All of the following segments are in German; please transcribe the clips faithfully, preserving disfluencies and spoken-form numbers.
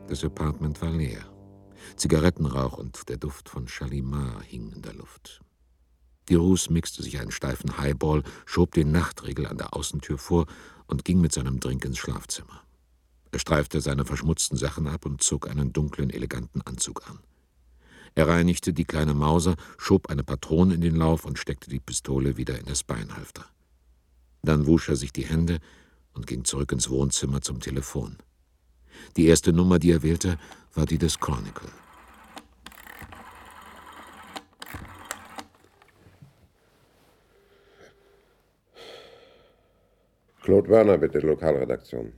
Das Apartment war leer. Zigarettenrauch und der Duft von Shalimar hingen in der Luft. Deroux mixte sich einen steifen Highball, schob den Nachtriegel an der Außentür vor und ging mit seinem Drink ins Schlafzimmer. Er streifte seine verschmutzten Sachen ab und zog einen dunklen, eleganten Anzug an. Er reinigte die kleine Mauser, schob eine Patrone in den Lauf und steckte die Pistole wieder in das Beinhalfter. Dann wusch er sich die Hände und ging zurück ins Wohnzimmer zum Telefon. Die erste Nummer, die er wählte, war die des Chronicle. Claude Werner, bitte, Lokalredaktion.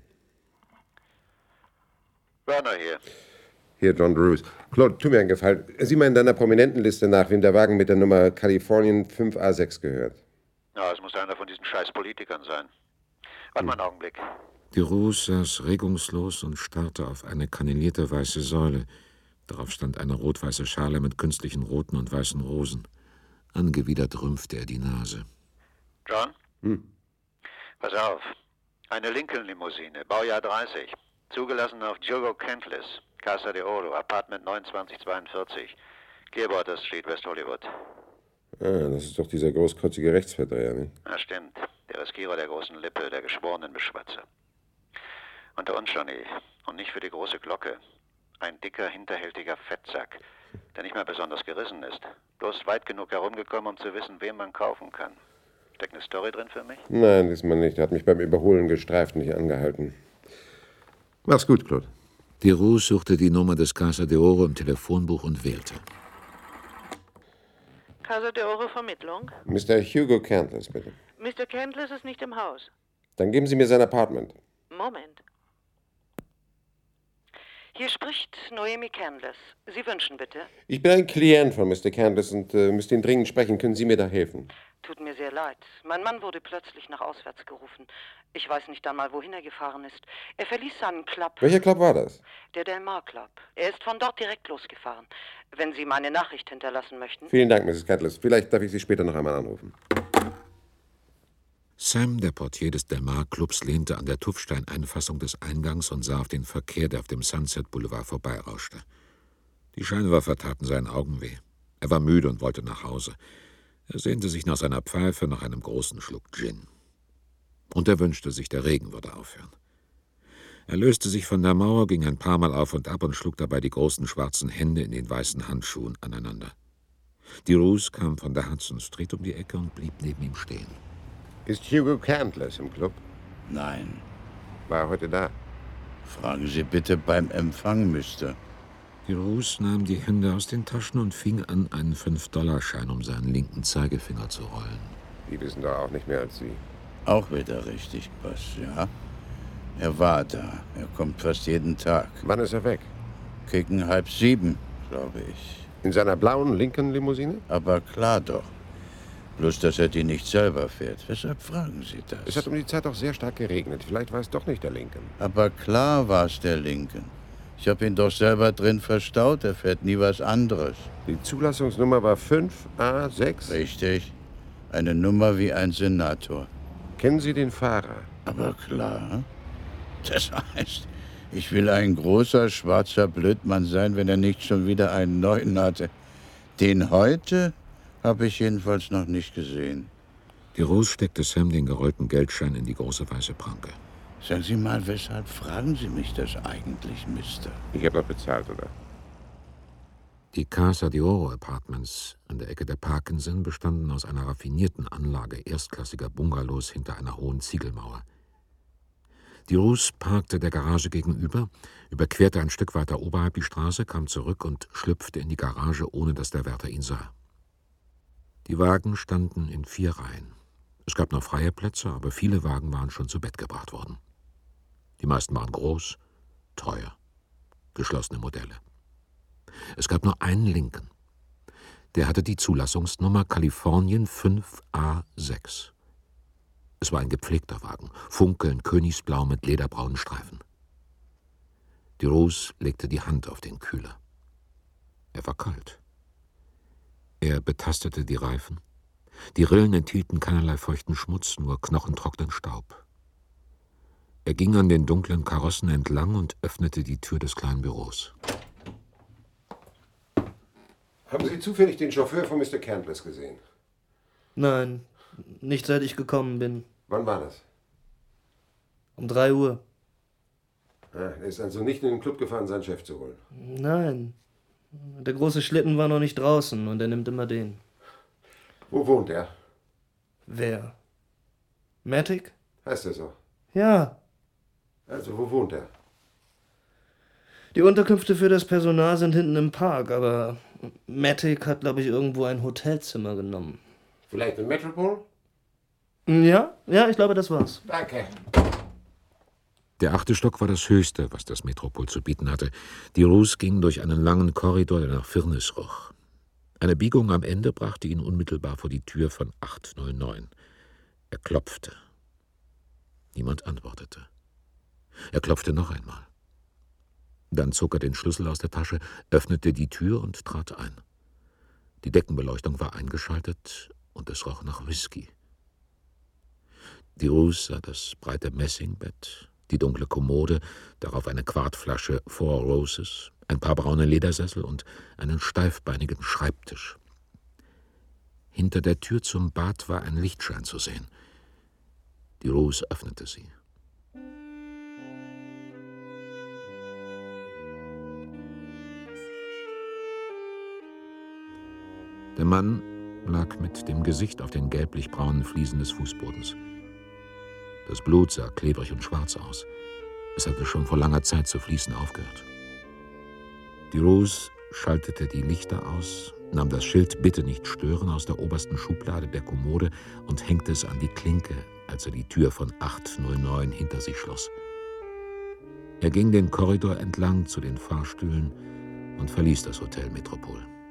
Werner hier. Hier, John Drews. Claude, tu mir einen Gefallen. Sieh mal in deiner Prominentenliste nach, wem der Wagen mit der Nummer Kalifornien fünf A sechs gehört. Ja, es muss einer von diesen scheiß Politikern sein. Warte mal einen Augenblick. Deroux saß regungslos und starrte auf eine kannellierte weiße Säule. Darauf stand eine rot-weiße Schale mit künstlichen roten und weißen Rosen. Angewidert rümpfte er die Nase. John? Hm. Pass auf. Eine Lincoln-Limousine, Baujahr dreißig. Zugelassen auf Hugo Cantless, Casa de Oro, Apartment neunundzwanzig zweiundvierzig, Clearwater Street, West Hollywood. Ah, das ist doch dieser großkotzige Rechtsverdreher, nicht? Na stimmt. Der Riskierer der großen Lippe, der geschworenen Beschwatzer. Unter uns, Johnny. Und nicht für die große Glocke. Ein dicker, hinterhältiger Fettsack, der nicht mehr besonders gerissen ist. Bloß weit genug herumgekommen, um zu wissen, wem man kaufen kann. Steckt eine Story drin für mich? Nein, diesmal nicht. Er hat mich beim Überholen gestreift, nicht angehalten. Mach's gut, Claude. Deroux suchte die Nummer des Casa de Oro im Telefonbuch und wählte. Casa de Oro Vermittlung? Mister Hugo Cantless, bitte. Mister Cantless ist nicht im Haus. Dann geben Sie mir sein Apartment. Moment. Hier spricht Noemi Cantless. Sie wünschen bitte? Ich bin ein Klient von Mister Cantless und äh, müsste ihn dringend sprechen. Können Sie mir da helfen? Tut mir sehr leid. Mein Mann wurde plötzlich nach auswärts gerufen. Ich weiß nicht einmal, wohin er gefahren ist. Er verließ seinen Club. Welcher Club war das? Der Del Mar Club. Er ist von dort direkt losgefahren. Wenn Sie meine Nachricht hinterlassen möchten. Vielen Dank, Misses Cantless. Vielleicht darf ich Sie später noch einmal anrufen. Sam, der Portier des Del Mar Clubs, lehnte an der Tuffsteineinfassung des Eingangs und sah auf den Verkehr, der auf dem Sunset Boulevard vorbeirauschte. Die Scheinwerfer taten seinen Augen weh. Er war müde und wollte nach Hause. Er sehnte sich nach seiner Pfeife, nach einem großen Schluck Gin. Und er wünschte sich, der Regen würde aufhören. Er löste sich von der Mauer, ging ein paar Mal auf und ab und schlug dabei die großen schwarzen Hände in den weißen Handschuhen aneinander. Deroux kam von der Hudson Street um die Ecke und blieb neben ihm stehen. Ist Hugo Cantless im Club? Nein. War er heute da? Fragen Sie bitte beim Empfang, Mister. Deroux nahm die Hände aus den Taschen und fing an, einen fünf-Dollar-Schein um seinen linken Zeigefinger zu rollen. Die wissen doch auch nicht mehr als Sie. Auch wieder richtig, Boss, ja? Er war da. Er kommt fast jeden Tag. Wann ist er weg? Gegen halb sieben, glaube ich. In seiner blauen Lincoln-Limousine? Aber klar doch. Bloß, dass er die nicht selber fährt. Weshalb fragen Sie das? Es hat um die Zeit auch sehr stark geregnet. Vielleicht war es doch nicht der Lincoln. Aber klar war es der Lincoln. Ich habe ihn doch selber drin verstaut. Er fährt nie was anderes. Die Zulassungsnummer war fünf A sechs? Richtig. Eine Nummer wie ein Senator. Kennen Sie den Fahrer? Aber klar. Das heißt, ich will ein großer, schwarzer Blödmann sein, wenn er nicht schon wieder einen neuen hatte. Den heute habe ich jedenfalls noch nicht gesehen. Deroux steckte Sam den gerollten Geldschein in die große weiße Pranke. Sagen Sie mal, weshalb fragen Sie mich das eigentlich, Mister? Ich habe doch bezahlt, oder? Die Casa de Oro Apartments an der Ecke der Parkinson bestanden aus einer raffinierten Anlage erstklassiger Bungalows hinter einer hohen Ziegelmauer. Deroux parkte der Garage gegenüber, überquerte ein Stück weiter oberhalb die Straße, kam zurück und schlüpfte in die Garage, ohne dass der Wärter ihn sah. Die Wagen standen in vier Reihen. Es gab noch freie Plätze, aber viele Wagen waren schon zu Bett gebracht worden. Die meisten waren groß, teuer, geschlossene Modelle. Es gab nur einen Lincoln. Der hatte die Zulassungsnummer Kalifornien fünf A sechs. Es war ein gepflegter Wagen, funkelnd königsblau mit lederbraunen Streifen. Deroux legte die Hand auf den Kühler. Er war kalt. Er betastete die Reifen. Die Rillen enthielten keinerlei feuchten Schmutz, nur knochentrockenen Staub. Er ging an den dunklen Karossen entlang und öffnete die Tür des kleinen Büros. Haben Sie zufällig den Chauffeur von Mister Candless gesehen? Nein, nicht seit ich gekommen bin. Wann war das? Um drei Uhr. Ah, er ist also nicht in den Club gefahren, seinen Chef zu holen. Nein. Der große Schlitten war noch nicht draußen und er nimmt immer den. Wo wohnt er? Wer? Matic? Heißt er so? Ja. Also, wo wohnt er? Die Unterkünfte für das Personal sind hinten im Park, aber Matic hat, glaube ich, irgendwo ein Hotelzimmer genommen. Vielleicht in Metropol? Ja, ja, ich glaube, das war's. Danke. Der achte Stock war das höchste, was das Metropol zu bieten hatte. Die Ruse ging durch einen langen Korridor, der nach Firnis roch. Eine Biegung am Ende brachte ihn unmittelbar vor die Tür von acht null neun. Er klopfte. Niemand antwortete. Er klopfte noch einmal. Dann zog er den Schlüssel aus der Tasche, öffnete die Tür und trat ein. Die Deckenbeleuchtung war eingeschaltet und es roch nach Whisky. Die Ruse sah das breite Messingbett, die dunkle Kommode, darauf eine Quartflasche Four Roses, ein paar braune Ledersessel und einen steifbeinigen Schreibtisch. Hinter der Tür zum Bad war ein Lichtschein zu sehen. Die Ruse öffnete sie. Der Mann lag mit dem Gesicht auf den gelblich-braunen Fliesen des Fußbodens. Das Blut sah klebrig und schwarz aus. Es hatte schon vor langer Zeit zu fließen aufgehört. Die Ruse schaltete die Lichter aus, nahm das Schild »Bitte nicht stören« aus der obersten Schublade der Kommode und hängte es an die Klinke, als er die Tür von acht null neun hinter sich schloss. Er ging den Korridor entlang zu den Fahrstühlen und verließ das Hotel Metropol.